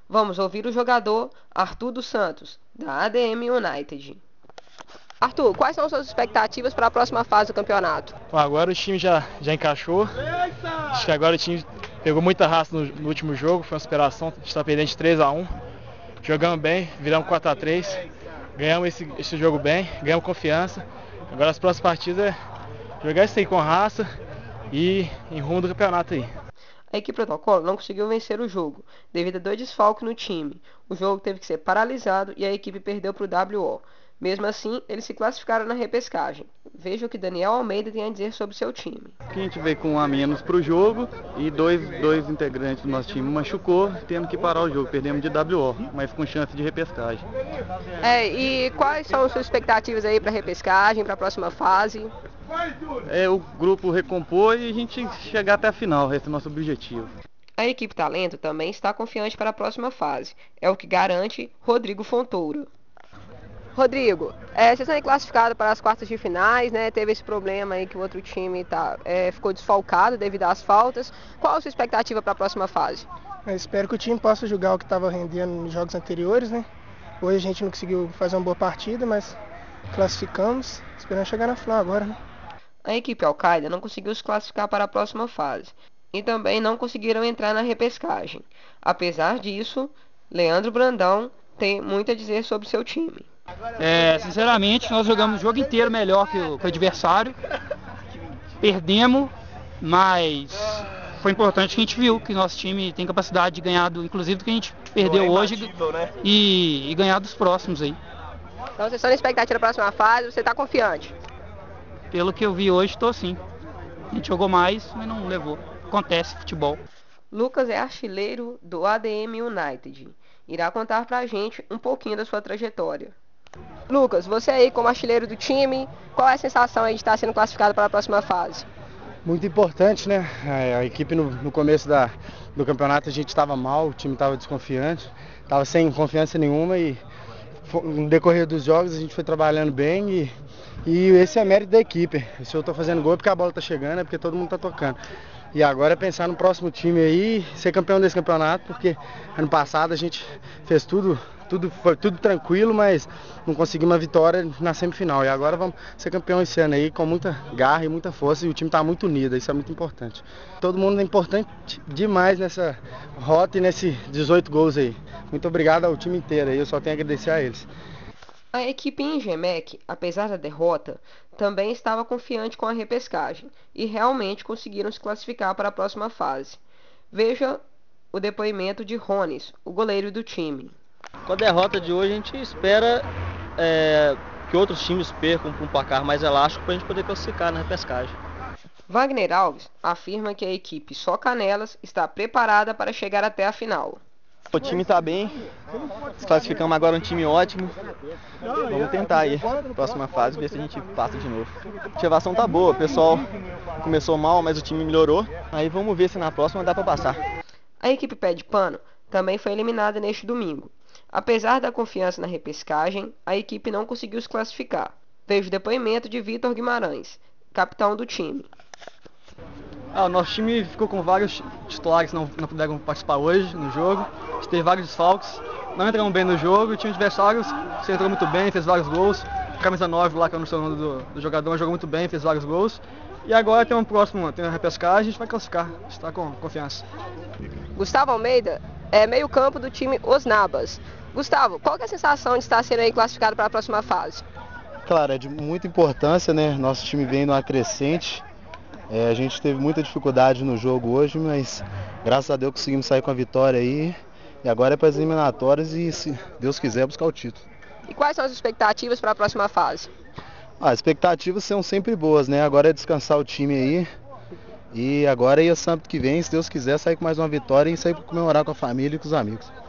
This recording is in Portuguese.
Vamos ouvir o jogador Arthur dos Santos, da ADM United. Arthur, quais são suas expectativas para a próxima fase do campeonato? Bom, agora o time já encaixou. Acho que agora o time pegou muita raça no último jogo, foi uma superação. A gente está perdendo de 3-1. Jogamos bem, viramos 4-3. Ganhamos esse jogo bem, ganhamos confiança. Agora as próximas partidas é jogar isso aí com raça e em rumo do campeonato aí. A equipe Protocolo não conseguiu vencer o jogo, devido a 2 desfalques no time. O jogo teve que ser paralisado e a equipe perdeu para o WO. Mesmo assim, eles se classificaram na repescagem. Veja o que Daniel Almeida tem a dizer sobre seu time. A gente veio com um a menos para o jogo e dois integrantes do nosso time machucou, tendo que parar o jogo. Perdemos de WO, mas com chance de repescagem. E quais são as suas expectativas aí para a repescagem, para a próxima fase? O grupo recompor e a gente chegar até a final, esse é o nosso objetivo. A equipe Talento também está confiante para a próxima fase. É o que garante Rodrigo Fontoura. Rodrigo, vocês estão classificados para as quartas de finais, né? Teve esse problema aí que o outro time ficou desfalcado devido às faltas. Qual a sua expectativa para a próxima fase? Eu espero que o time possa jogar o que estava rendendo nos jogos anteriores, né? Hoje a gente não conseguiu fazer uma boa partida, mas classificamos, esperando chegar na final agora, né? A equipe Al-Qaeda não conseguiu se classificar para a próxima fase e também não conseguiram entrar na repescagem. Apesar disso, Leandro Brandão tem muito a dizer sobre seu time. Sinceramente, nós jogamos o jogo inteiro melhor que o adversário. Perdemos, mas foi importante que a gente viu que nosso time tem capacidade de ganhar, inclusive do que a gente perdeu hoje, e ganhar dos próximos aí. Então vocês estão na expectativa da próxima fase, você está confiante? Pelo que eu vi hoje, estou sim. A gente jogou mais, mas não levou. Acontece, futebol. Lucas é artilheiro do ADM United. Irá contar pra gente um pouquinho da sua trajetória. Lucas, você aí como artilheiro do time, qual é a sensação aí de estar sendo classificado para a próxima fase? Muito importante, né? A equipe no começo do campeonato a gente estava mal, o time estava desconfiante, estava sem confiança nenhuma e no decorrer dos jogos a gente foi trabalhando bem e esse é mérito da equipe. Se eu estou fazendo gol é porque a bola está chegando, é porque todo mundo está tocando. E agora é pensar no próximo time aí, ser campeão desse campeonato, porque ano passado a gente fez foi tudo tranquilo, mas não conseguimos uma vitória na semifinal. E agora vamos ser campeão esse ano aí com muita garra e muita força e o time está muito unido, isso é muito importante. Todo mundo é importante demais nessa rota e nesses 18 gols aí. Muito obrigado ao time inteiro aí, eu só tenho a agradecer a eles. A equipe Ingemec, apesar da derrota, também estava confiante com a repescagem e realmente conseguiram se classificar para a próxima fase. Veja o depoimento de Rones, o goleiro do time. Com a derrota de hoje, a gente espera que outros times percam para um placar mais elástico para a gente poder classificar na repescagem. Wagner Alves afirma que a equipe Só Canelas está preparada para chegar até a final. O time está bem, se classificamos agora um time ótimo. Vamos tentar aí, próxima fase, ver se a gente passa de novo. A ativação tá boa, o pessoal começou mal, mas o time melhorou. Aí vamos ver se na próxima dá para passar. A equipe Pé de Pano também foi eliminada neste domingo. Apesar da confiança na repescagem, a equipe não conseguiu se classificar. Veja o depoimento de Vitor Guimarães, capitão do time. O nosso time ficou com vários titulares que não puderam participar hoje no jogo. A gente teve vários desfalques, não entramos bem no jogo. O time adversário se entrou muito bem, fez vários gols. A camisa 9 lá, que eu não sei o nome do jogador, jogou muito bem, fez vários gols. E agora tem a repescagem, a gente vai classificar, a gente está com confiança. Gustavo Almeida é meio campo do time Os Nabas. Gustavo, qual que é a sensação de estar sendo aí classificado para a próxima fase? Claro, é de muita importância, né? Nosso time vem numa crescente. A gente teve muita dificuldade no jogo hoje, mas graças a Deus conseguimos sair com a vitória aí. E agora é para as eliminatórias e, se Deus quiser, buscar o título. E quais são as expectativas para a próxima fase? As expectativas são sempre boas, né? Agora é descansar o time aí. E agora é sábado que vem, se Deus quiser, sair com mais uma vitória e sair para comemorar com a família e com os amigos.